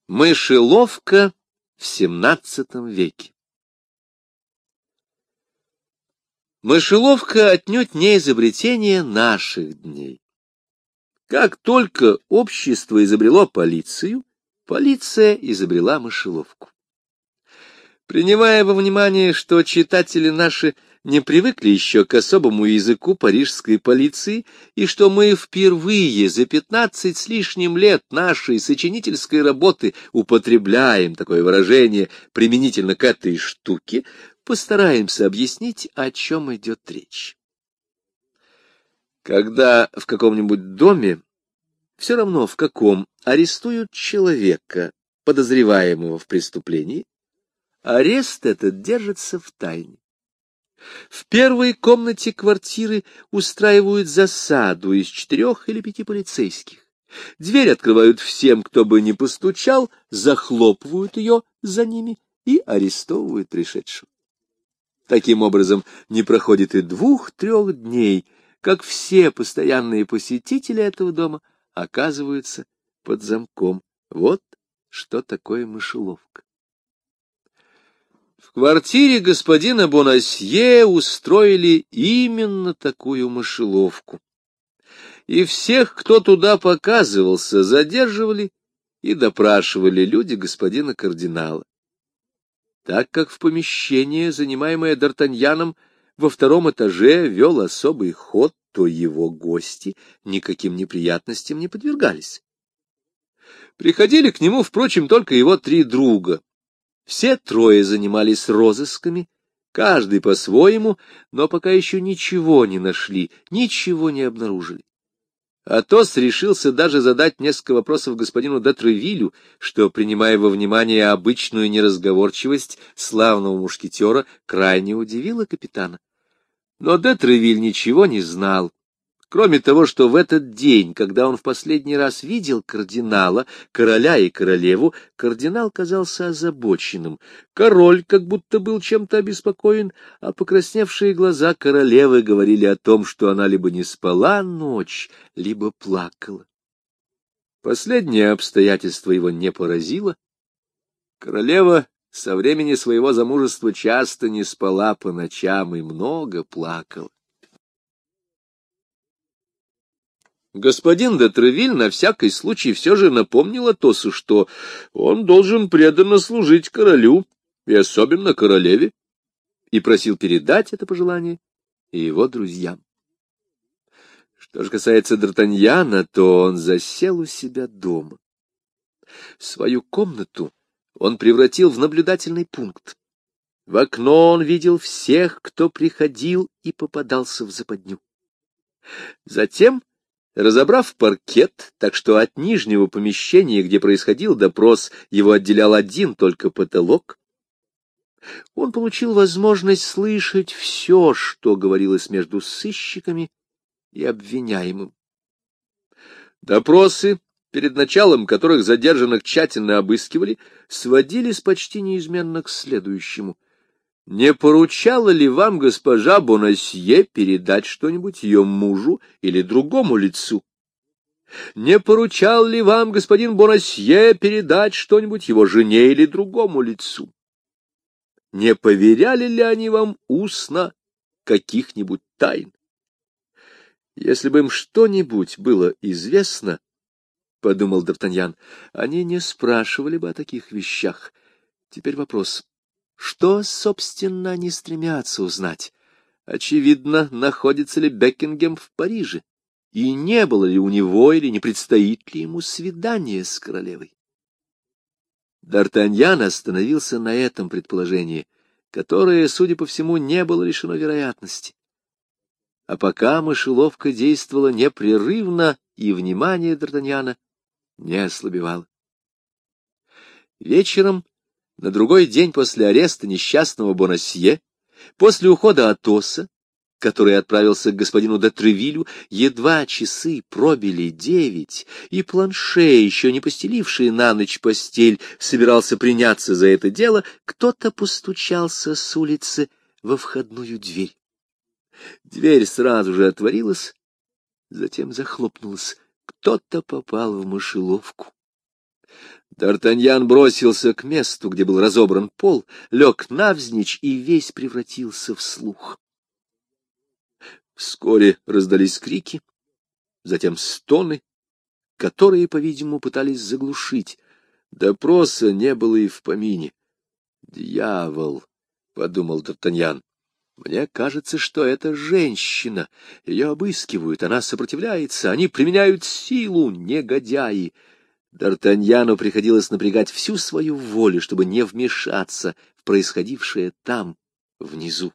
Мышеловка в XVII веке. Мышеловка отнюдь не изобретение наших дней. Как только общество изобрело полицию, полиция изобрела мышеловку. Принимая во внимание, что читатели наши не привыкли еще к особому языку парижской полиции, и что мы впервые за 15 с лишним лет нашей сочинительской работы употребляем такое выражение применительно к этой штуке, постараемся объяснить, о чем идет речь. Когда в каком-нибудь доме, все равно в каком, арестуют человека, подозреваемого в преступлении, арест этот держится в тайне. В первой комнате квартиры устраивают засаду из 4 или 5 полицейских. Дверь открывают всем, кто бы ни постучал, захлопывают ее за ними и арестовывают пришедшего. Таким образом, не проходит и 2-3 дней, как все постоянные посетители этого дома оказываются под замком. Вот что такое мышеловка. В квартире господина Бонасье устроили именно такую мышеловку. И всех, кто туда показывался, задерживали и допрашивали люди господина кардинала. Так как в помещение, занимаемое Д'Артаньяном, во 2-м этаже вел особый ход, то его гости никаким неприятностям не подвергались. Приходили к нему, впрочем, только его 3 друга. Все 3 занимались розысками, каждый по-своему, но пока еще ничего не нашли, ничего не обнаружили. Атос решился даже задать несколько вопросов господину де Тревилю, что, принимая во внимание обычную неразговорчивость славного мушкетера, крайне удивило капитана. Но де Тревиль ничего не знал, кроме того, что в этот день, когда он в последний раз видел кардинала, короля и королеву, кардинал казался озабоченным. Король как будто был чем-то обеспокоен, а покрасневшие глаза королевы говорили о том, что она либо не спала ночь, либо плакала. Последнее обстоятельство его не поразило. Королева со времени своего замужества часто не спала по ночам и много плакала. Господин де Тревиль на всякий случай все же напомнил Атосу, что он должен преданно служить королю, и особенно королеве, и просил передать это пожелание и его друзьям. Что же касается Д'Артаньяна, то он засел у себя дома. Свою комнату он превратил в наблюдательный пункт. В окно он видел всех, кто приходил и попадался в западню. Затем, разобрав паркет, так что от нижнего помещения, где происходил допрос, его отделял один только потолок, он получил возможность слышать все, что говорилось между сыщиками и обвиняемым. Допросы, перед началом которых задержанных тщательно обыскивали, сводились почти неизменно к следующему. Не поручала ли вам госпожа Бонасье передать что-нибудь ее мужу или другому лицу? Не поручал ли вам господин Бонасье передать что-нибудь его жене или другому лицу? Не поверяли ли они вам устно каких-нибудь тайн? Если бы им что-нибудь было известно, — подумал Д'Артаньян, — они не спрашивали бы о таких вещах. Теперь вопрос. Что, собственно, они стремятся узнать? Очевидно, находится ли Бекингем в Париже, и не было ли у него или не предстоит ли ему свидание с королевой. Д'Артаньян остановился на этом предположении, которое, судя по всему, не было лишено вероятности. А пока мышеловка действовала непрерывно, и внимание Д'Артаньяна не ослабевало. Вечером, на другой день после ареста несчастного Бонасье, после ухода Атоса, который отправился к господину де Тревилю, едва часы пробили 9, и Планше, еще не постеливший на ночь постель, собирался приняться за это дело, кто-то постучался с улицы во входную дверь. Дверь сразу же отворилась, затем захлопнулась. Кто-то попал в мышеловку. Д'Артаньян бросился к месту, где был разобран пол, лег навзничь и весь превратился в слух. Вскоре раздались крики, затем стоны, которые, по-видимому, пытались заглушить. Допроса не было и в помине. «Дьявол!» — подумал Д'Артаньян. «Мне кажется, что это женщина. Ее обыскивают, она сопротивляется, они применяют силу, негодяи!» Д'Артаньяну приходилось напрягать всю свою волю, чтобы не вмешаться в происходившее там, внизу.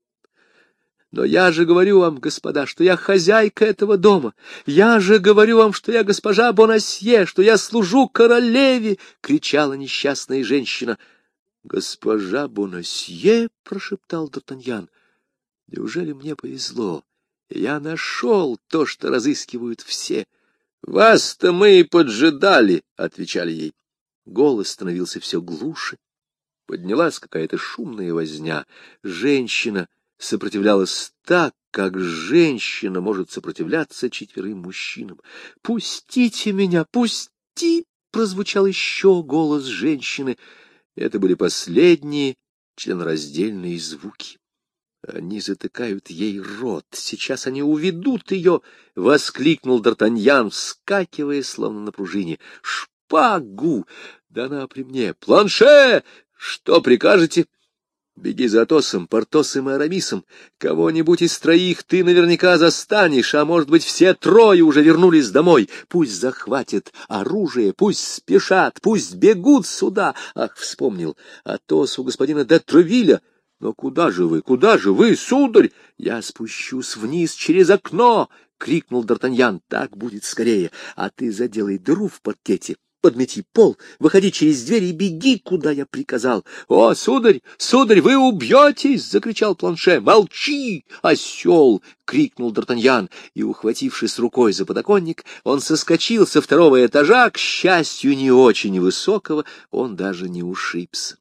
«Но я же говорю вам, господа, что я хозяйка этого дома. Я же говорю вам, что я госпожа Бонасье, что я служу королеве!» — кричала несчастная женщина. «Госпожа Бонасье!» — прошептал Д'Артаньян. «Неужели мне повезло? Я нашел то, что разыскивают все». «Вас-то мы и поджидали», — отвечали ей. Голос становился все глуше. Поднялась какая-то шумная возня. Женщина сопротивлялась так, как женщина может сопротивляться 4 мужчинам. «Пустите меня, пусти!» — прозвучал еще голос женщины. Это были последние членораздельные звуки. «Они затыкают ей рот. Сейчас они уведут ее!» — воскликнул Д'Артаньян, вскакивая, словно на пружине. «Шпагу! Да она при мне! Планше! Что прикажете?» «Беги за Атосом, Портосом и Арамисом. Кого-нибудь из 3 ты наверняка застанешь, а может быть, все 3 уже вернулись домой. Пусть захватят оружие, пусть спешат, пусть бегут сюда. Ах, вспомнил, Атос у господина де Тревилля. Но куда же вы, сударь? Я спущусь вниз через окно!» — крикнул Д'Артаньян. «Так будет скорее. А ты заделай дыру в паркете, подмети пол, выходи через дверь и беги, куда я приказал». «О, сударь, вы убьетесь!» — закричал Планше. «Молчи, осел!» — крикнул Д'Артаньян, и, ухватившись рукой за подоконник, он соскочил со 2-го этажа, к счастью, не очень высокого, он даже не ушибся.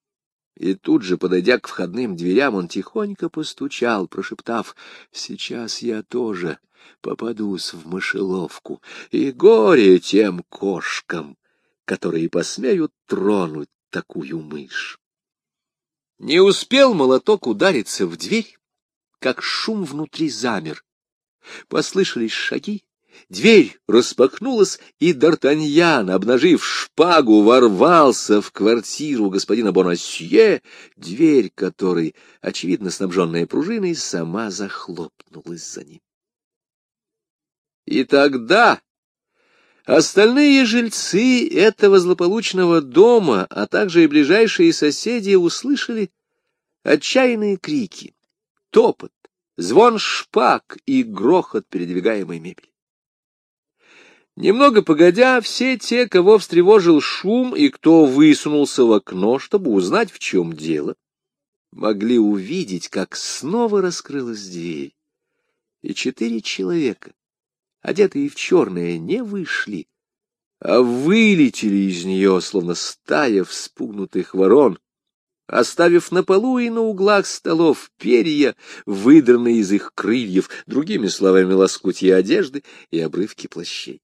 И тут же, подойдя к входным дверям, он тихонько постучал, прошептав: «Сейчас я тоже попадусь в мышеловку, и горе тем кошкам, которые посмеют тронуть такую мышь». Не успел молоток удариться в дверь, как шум внутри замер. Послышались шаги. Дверь распахнулась, и Д'Артаньян, обнажив шпагу, ворвался в квартиру господина Бонасье, дверь которой, очевидно снабженная пружиной, сама захлопнулась за ним. И тогда остальные жильцы этого злополучного дома, а также и ближайшие соседи, услышали отчаянные крики, топот, звон шпаг и грохот передвигаемой мебели. Немного погодя, все те, кого встревожил шум и кто высунулся в окно, чтобы узнать, в чем дело, могли увидеть, как снова раскрылась дверь, и 4 человека, одетые в черное, не вышли, а вылетели из нее, словно стая вспугнутых ворон, оставив на полу и на углах столов перья, выдранные из их крыльев, другими словами, лоскутья одежды и обрывки плащей.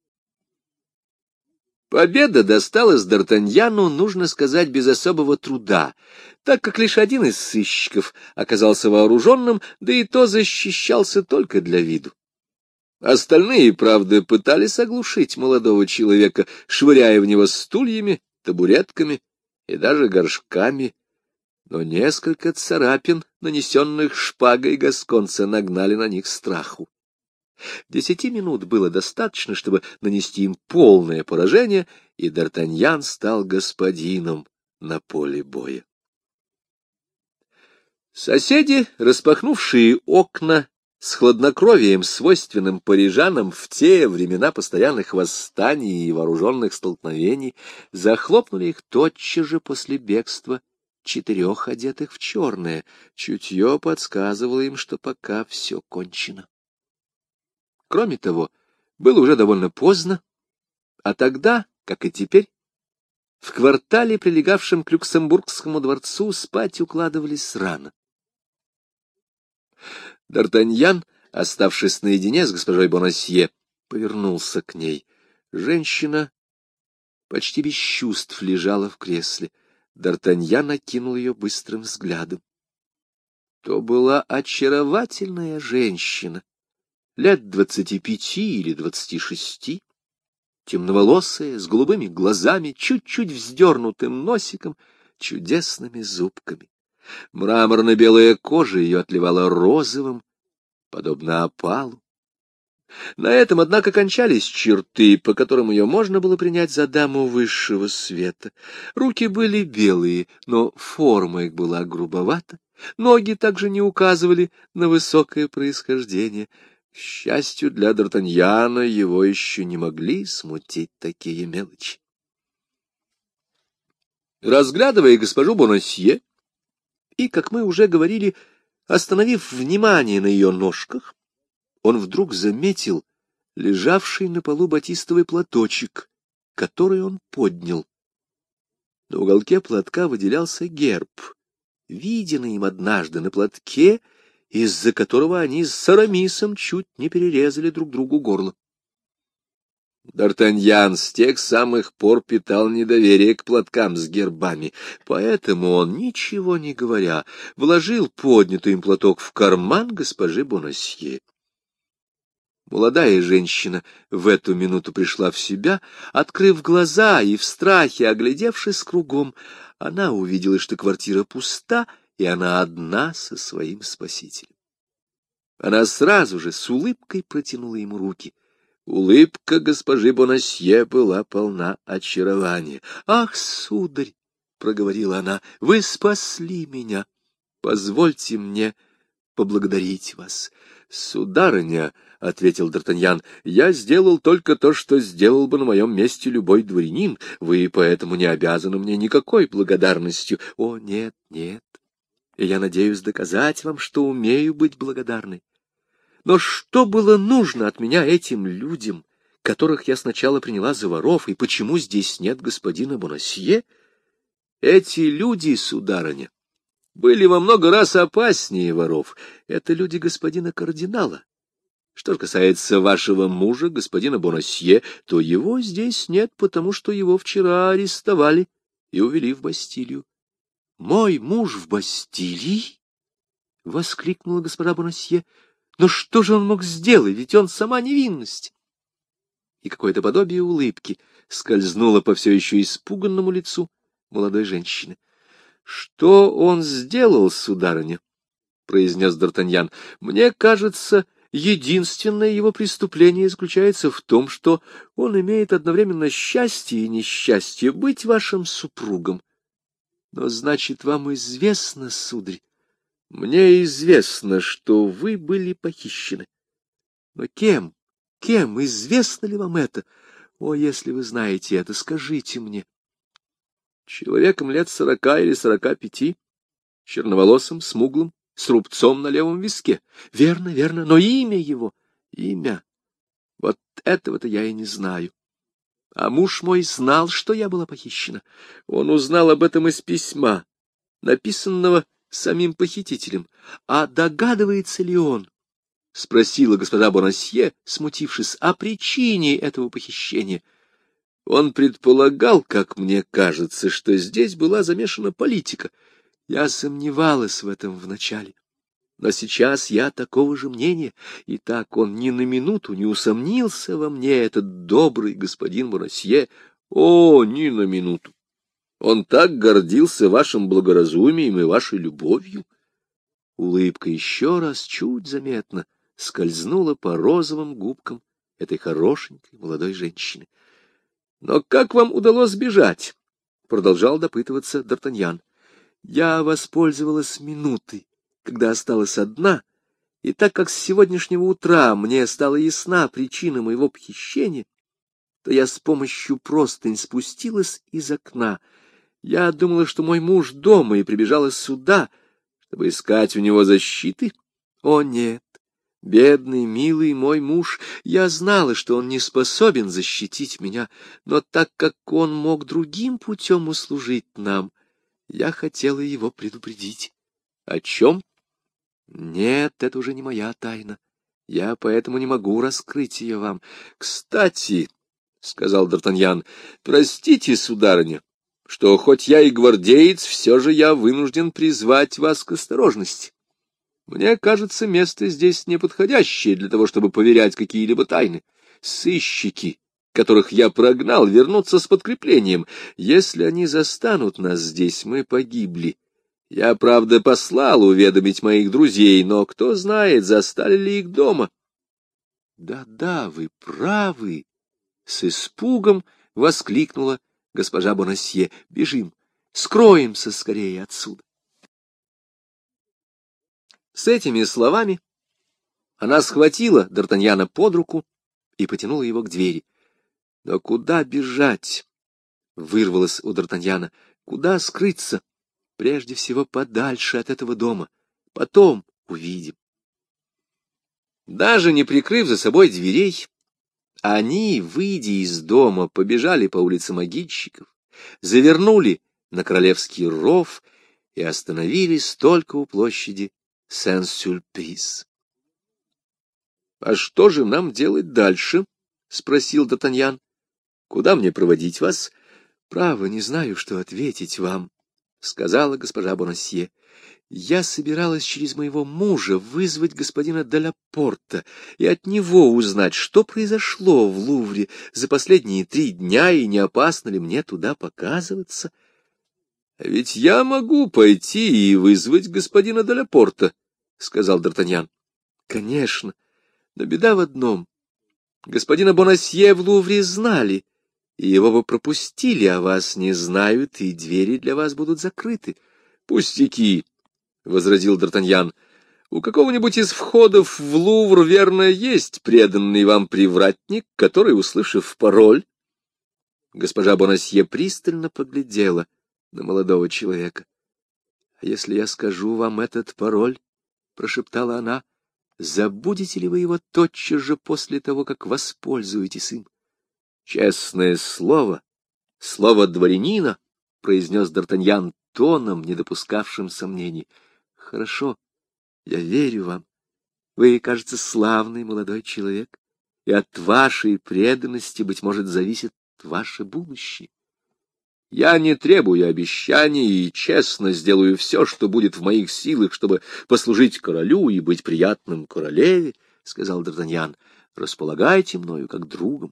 Победа досталась Д'Артаньяну, нужно сказать, без особого труда, так как лишь один из сыщиков оказался вооруженным, да и то защищался только для виду. Остальные, правда, пытались оглушить молодого человека, швыряя в него стульями, табуретками и даже горшками, но несколько царапин, нанесенных шпагой гасконца, нагнали на них страху. 10 минут было достаточно, чтобы нанести им полное поражение, и Д'Артаньян стал господином на поле боя. Соседи, распахнувшие окна с хладнокровием, свойственным парижанам в те времена постоянных восстаний и вооруженных столкновений, захлопнули их тотчас же после бегства 4 одетых в черное. Чутье подсказывало им, что пока все кончено. Кроме того, было уже довольно поздно, а тогда, как и теперь, в квартале, прилегавшем к Люксембургскому дворцу, спать укладывались рано. Д'Артаньян, оставшись наедине с госпожой Бонасье, повернулся к ней. Женщина почти без чувств лежала в кресле. Д'Артаньян окинул ее быстрым взглядом. То была очаровательная женщина, лет 25 или 26, темноволосая, с голубыми глазами, чуть-чуть вздернутым носиком, чудесными зубками. Мраморно-белая кожа ее отливала розовым, подобно опалу. На этом, однако, кончались черты, по которым ее можно было принять за даму высшего света. Руки были белые, но форма их была грубовата, ноги также не указывали на высокое происхождение. К счастью для Д'Артаньяна, его еще не могли смутить такие мелочи. Разглядывая госпожу Бонасье, и, как мы уже говорили, остановив внимание на ее ножках, он вдруг заметил лежавший на полу батистовый платочек, который он поднял. На уголке платка выделялся герб, виденный им однажды на платке, из-за которого они с Арамисом чуть не перерезали друг другу горло. Д'Артаньян с тех самых пор питал недоверие к платкам с гербами, поэтому он, ничего не говоря, вложил поднятый им платок в карман госпожи Бонасье. Молодая женщина в эту минуту пришла в себя, открыв глаза и в страхе оглядевшись кругом, она увидела, что квартира пуста, и она одна со своим спасителем. Она сразу же с улыбкой протянула ему руки. Улыбка госпожи Бонасье была полна очарования. — Ах, сударь! — проговорила она, — вы спасли меня. Позвольте мне поблагодарить вас. — Сударыня, — ответил Д'Артаньян, — я сделал только то, что сделал бы на моем месте любой дворянин. Вы поэтому не обязаны мне никакой благодарностью. — О, нет, нет. И я надеюсь доказать вам, что умею быть благодарной. Но что было нужно от меня этим людям, которых я сначала приняла за воров, и почему здесь нет господина Бонасье? Эти люди, сударыня, были во много раз опаснее воров. Это люди господина кардинала. Что же касается вашего мужа, господина Бонасье, то его здесь нет, потому что его вчера арестовали и увели в Бастилию. — Мой муж в Бастилии? — воскликнула госпожа Бонасье. — Но что же он мог сделать, ведь он сама невинность? И какое-то подобие улыбки скользнуло по все еще испуганному лицу молодой женщины. — Что он сделал, сударыня? — произнес Д'Артаньян. — Мне кажется, единственное его преступление заключается в том, что он имеет одновременно счастье и несчастье быть вашим супругом. Но, значит, вам известно, сударь, мне известно, что вы были похищены. Но кем? Кем? Известно ли вам это? О, если вы знаете это, скажите мне. Человеком лет 40 или 45, черноволосым, смуглым, с рубцом на левом виске. Верно, верно, но имя его, имя, вот этого-то я и не знаю. А муж мой знал, что я была похищена. Он узнал об этом из письма, написанного самим похитителем. А догадывается ли он, — спросила госпожа Бонасье, смутившись, — о причине этого похищения? Он предполагал, как мне кажется, что здесь была замешана политика. Я сомневалась в этом вначале. Но сейчас я такого же мнения, и так он ни на минуту не усомнился во мне, этот добрый господин Бонасье. О, ни на минуту! Он так гордился вашим благоразумием и вашей любовью. Улыбка еще раз чуть заметно скользнула по розовым губкам этой хорошенькой молодой женщины. — Но как вам удалось сбежать? — продолжал допытываться Д'Артаньян. — Я воспользовалась минутой, когда осталась одна, и так как с сегодняшнего утра мне стала ясна причина моего похищения, то я с помощью простынь спустилась из окна. Я думала, что мой муж дома, и прибежала сюда, чтобы искать у него защиты. О, нет! Бедный, милый мой муж, я знала, что он не способен защитить меня, но так как он мог другим путем услужить нам, я хотела его предупредить. О чем? Нет, это уже не моя тайна. Я поэтому не могу раскрыть ее вам. Кстати, сказал Д'Артаньян. — Простите, сударыня, что хоть я и гвардеец, все же я вынужден призвать вас к осторожности. Мне кажется, место здесь неподходящее для того, чтобы поверять какие-либо тайны. Сыщики, которых я прогнал, вернутся с подкреплением. Если они застанут нас здесь, мы погибли. Я, правда, послал уведомить моих друзей, но кто знает, застали ли их дома. Да, вы правы, — с испугом воскликнула госпожа Бонасье. — Бежим, скроемся скорее отсюда. С этими словами она схватила Д'Артаньяна под руку и потянула его к двери. — Но куда бежать? — вырвалось у Д'Артаньяна. — Куда скрыться? Прежде всего подальше от этого дома. Потом увидим. Даже не прикрыв за собой дверей, они, выйдя из дома, побежали по улице Могильщиков, завернули на Королевский ров и остановились только у площади Сен-Сюльприс. — А что же нам делать дальше? — спросил Д'Артаньян. — Куда мне проводить вас? — Право, не знаю, что ответить вам, — сказала госпожа Бонасье. — Я собиралась через моего мужа вызвать господина де ла Порта и от него узнать, что произошло в Лувре за последние 3 дня и не опасно ли мне туда показываться. — Ведь я могу пойти и вызвать господина де ла Порта, — сказал Д'Артаньян. — Конечно, но беда в одном. Господина Бонасье в Лувре знали, и его бы пропустили, а вас не знают, и двери для вас будут закрыты. — Пустяки, — возразил Д'Артаньян. — У какого-нибудь из входов в Лувр, верно, есть преданный вам привратник, который, услышав пароль... Госпожа Бонасье пристально поглядела на молодого человека. — А если я скажу вам этот пароль, — прошептала она, — забудете ли вы его тотчас же после того, как воспользуетесь им? — Честное слово, слово дворянина, — произнес Д'Артаньян тоном, не допускавшим сомнений. — Хорошо, я верю вам. Вы, кажется, славный молодой человек, и от вашей преданности, быть может, зависит ваше будущее. Я не требую обещаний и честно сделаю все, что будет в моих силах, чтобы послужить королю и быть приятным королеве, — сказал Д'Артаньян. — Располагайте мною как другом.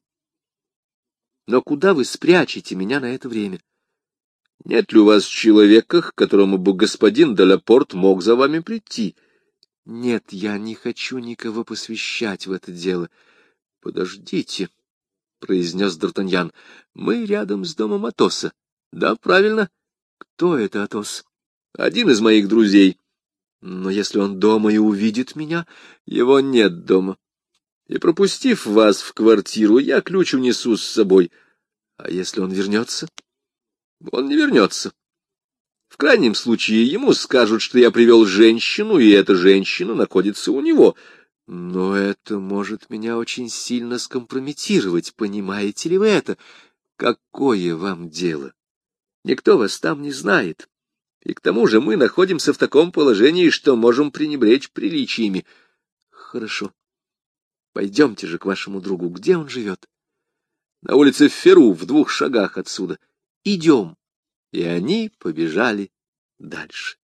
Но куда вы спрячете меня на это время? Нет ли у вас человека, к которому бы господин де ла Порт мог за вами прийти? Нет, я не хочу никого посвящать в это дело. Подождите, — произнес Д'Артаньян, — мы рядом с домом Атоса. Да, правильно. Кто это Атос? Один из моих друзей. Но если он дома и увидит меня, его нет дома. И, пропустив вас в квартиру, я ключ унесу с собой. А если он вернется? Он не вернется. В крайнем случае ему скажут, что я привел женщину, и эта женщина находится у него. Но это может меня очень сильно скомпрометировать, понимаете ли вы это? Какое вам дело? Никто вас там не знает. И к тому же мы находимся в таком положении, что можем пренебречь приличиями. Хорошо. Пойдемте же к вашему другу. Где он живет? На улице Феру, в 2 шагах отсюда. Идем. И они побежали дальше.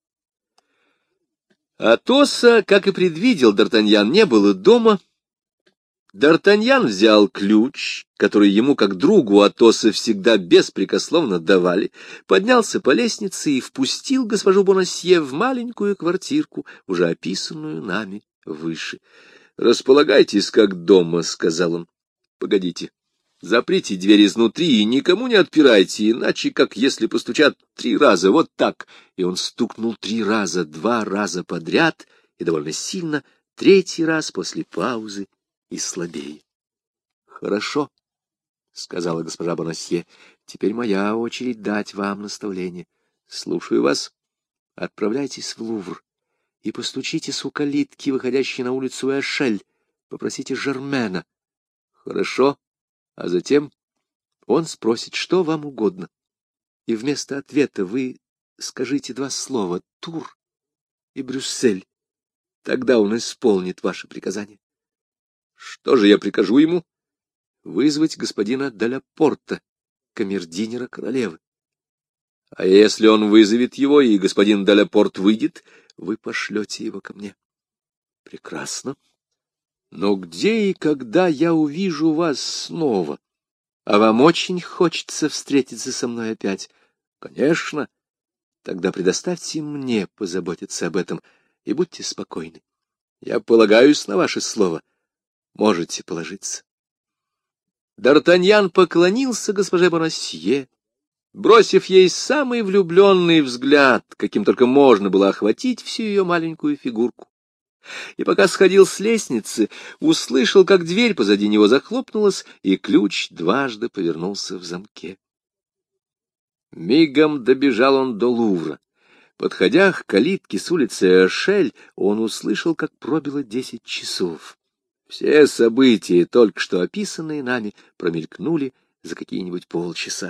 Атоса, как и предвидел Д'Артаньян, не было дома. Д'Артаньян взял ключ, который ему, как другу Атоса, всегда беспрекословно давали, поднялся по лестнице и впустил госпожу Бонасье в маленькую квартирку, уже описанную нами выше. — Располагайтесь как дома, — сказал он. — Погодите, заприте дверь изнутри и никому не отпирайте, иначе, как если постучат 3 раза, вот так. И он стукнул 3 раза, 2 раза подряд, и довольно сильно, 3-й раз после паузы и слабее. — Хорошо, — сказала госпожа Бонасье, — теперь моя очередь дать вам наставление. Слушаю вас. Отправляйтесь в Лувр и постучитесь у калитки, выходящей на улицу Эшель. Попросите Жермена. Хорошо. А затем он спросит, что вам угодно. И вместо ответа вы скажите 2 слова — Тур и Брюссель. Тогда он исполнит ваше приказание. Что же я прикажу ему? вызвать господина Делапорта, камердинера королевы. А если он вызовет его, и господин Делапорт выйдет, вы пошлете его ко мне. Прекрасно. Но где и когда я увижу вас снова? А вам очень хочется встретиться со мной опять? Конечно. Тогда предоставьте мне позаботиться об этом, и будьте спокойны. Я полагаюсь на ваше слово. Можете положиться. Д'Артаньян поклонился госпоже Бонасье, бросив ей самый влюбленный взгляд, каким только можно было охватить всю ее маленькую фигурку. И пока сходил с лестницы, услышал, как дверь позади него захлопнулась, и ключ дважды повернулся в замке. Мигом добежал он до Лувра. Подходя к калитке с улицы Эшель, он услышал, как пробило 10 часов. Все события, только что описанные нами, промелькнули за какие-нибудь полчаса.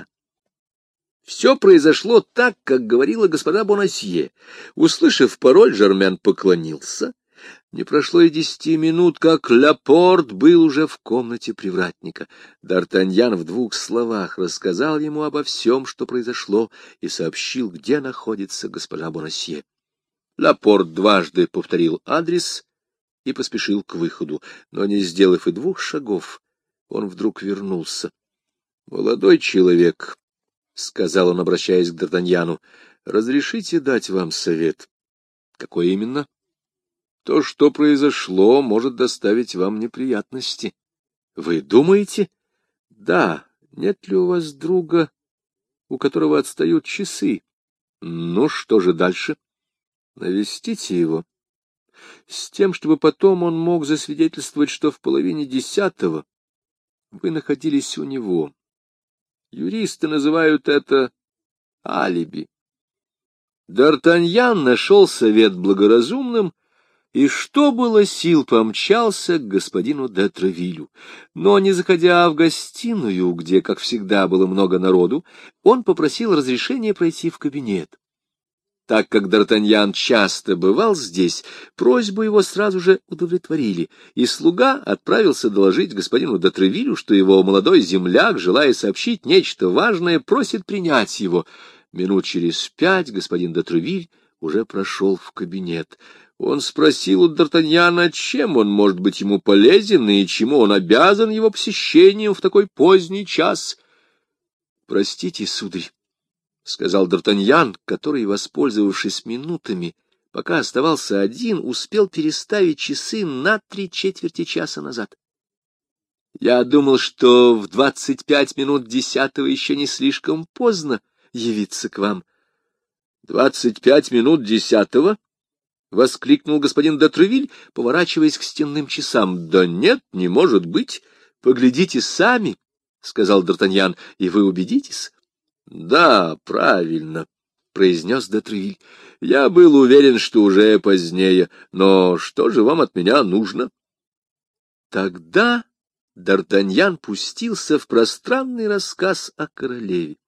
Все произошло так, как говорила господа Бонасье. Услышав пароль, Жермен поклонился. Не прошло и 10 минут, как Лапорт был уже в комнате привратника. Д'Артаньян в 2 словах рассказал ему обо всем, что произошло, и сообщил, где находится госпожа Бонасье. Лапорт дважды повторил адрес и поспешил к выходу, но, не сделав и 2 шагов, он вдруг вернулся. — Молодой человек, — сказал он, обращаясь к Д'Артаньяну, — разрешите дать вам совет. — Какой именно? — То, что произошло, может доставить вам неприятности. — Вы думаете? — Да. Нет ли у вас друга, у которого отстают часы? — Ну, что же дальше? — Навестите его. С тем, чтобы потом он мог засвидетельствовать, что в 9:30 вы находились у него. Юристы называют это алиби. Д'Артаньян нашел совет благоразумным, и что было сил помчался к господину де Травилю. Но, не заходя в гостиную, где, как всегда, было много народу, он попросил разрешения пройти в кабинет. Так как Д'Артаньян часто бывал здесь, просьбу его сразу же удовлетворили, и слуга отправился доложить господину де Тревилю, что его молодой земляк, желая сообщить нечто важное, просит принять его. Минут через 5 господин де Тревиль уже прошел в кабинет. Он спросил у Д'Артаньяна, чем он может быть ему полезен и чему он обязан его посещением в такой поздний час. — Простите, сударь, — сказал Д'Артаньян, который, воспользовавшись минутами, пока оставался один, успел переставить часы на 3/4 часа назад. — Я думал, что в 10:25 еще не слишком поздно явиться к вам. — 10:25? — воскликнул господин де Тревиль, поворачиваясь к стенным часам. — Да нет, не может быть. Поглядите сами, — сказал Д'Артаньян, — и вы убедитесь. — Да, правильно, — произнес де Тревиль. — Я был уверен, что уже позднее. Но что же вам от меня нужно? Тогда Д'Артаньян пустился в пространный рассказ о королеве.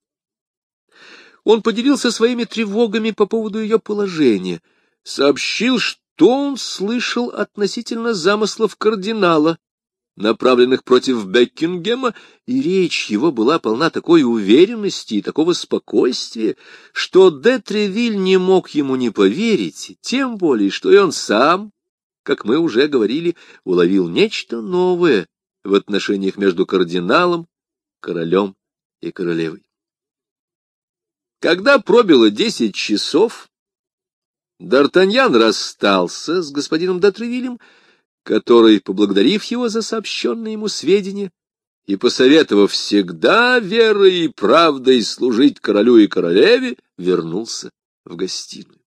Он поделился своими тревогами по поводу ее положения, сообщил, что он слышал относительно замыслов кардинала, направленных против Бекингема, и речь его была полна такой уверенности и такого спокойствия, что де Тревиль не мог ему не поверить, тем более, что и он сам, как мы уже говорили, уловил нечто новое в отношениях между кардиналом, королем и королевой. Когда пробило 10 часов, Д'Артаньян расстался с господином де Тревилем, который, поблагодарив его за сообщенные ему сведения и посоветовав всегда верой и правдой служить королю и королеве, вернулся в гостиную.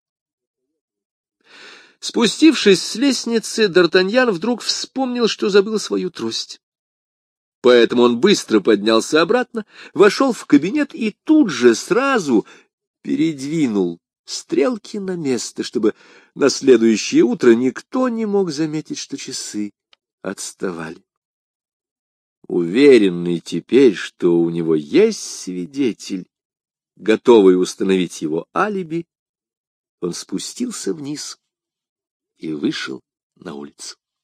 Спустившись с лестницы, Д'Артаньян вдруг вспомнил, что забыл свою трость. Поэтому он быстро поднялся обратно, вошел в кабинет и тут же сразу передвинул стрелки на место, чтобы на следующее утро никто не мог заметить, что часы отставали. Уверенный теперь, что у него есть свидетель, готовый установить его алиби, он спустился вниз и вышел на улицу.